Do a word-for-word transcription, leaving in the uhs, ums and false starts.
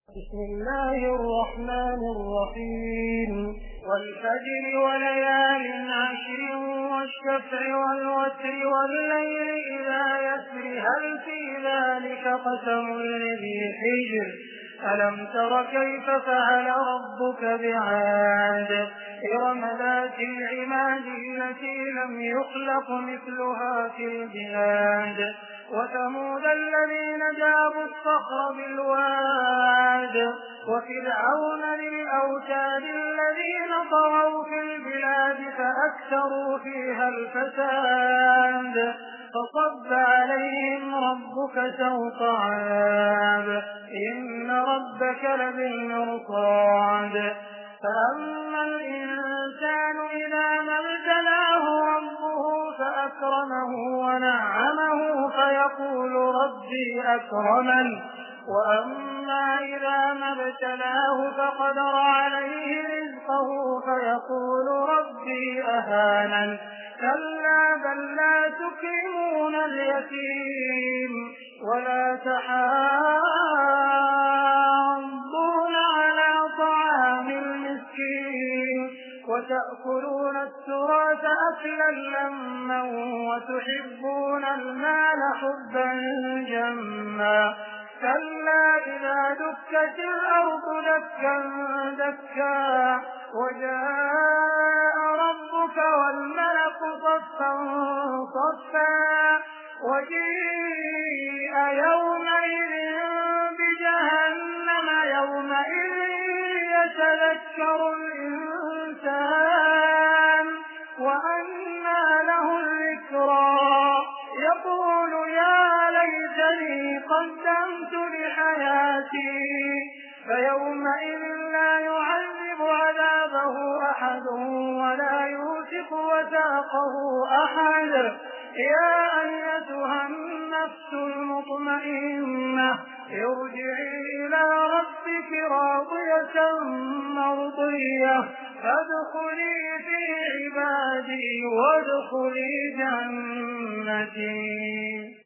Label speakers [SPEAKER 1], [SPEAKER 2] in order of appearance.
[SPEAKER 1] بسم الله الرحمن الرحيم والفجر وليال عشر والشفع والوتر والليل إذا يسر هل في ذلك قسم لذي حجر ألم تر كيف فعل ربك بعاد إرم ذات العماد التي لم يخلق مثلها في البلاد وثمود الذين جابوا الصخر بالواد وفرعون للأوتاد الذين طغوا في البلاد فأكثروا فيها الفساد فصب عليهم ربك سوط عذاب إن ربك لبالمرصاد فأما الإنسان إذا ما ابتلاه ربه فأكرمه ونعمه فيقول ربي أكرمن وأما إذا ما ابتلاه فقدر عليه رزقه فيقول ربي أهانن كلا بل لا تكرمون اليتيم ولا تحاضون على طعام المسكين وتأكلون التراث أكلا لما وتحبون المال حبا جما كلا إذا دكت الأرض دكا دكا وجاء ربك والملك صفا صفا وجيء يومئذ بجهنم يومئذ يتذكر الإنسان وأنى له الذكرى يقول يا ليتني قدمت لحياتي فيومئذ لا يعذب عذابه أحد ولا يوثق وثاقه أحد يا أيتها النفس المطمئنة ارجعي إلى ربك راضية مرضية فادخلي في عبادي وادخلي جنتي.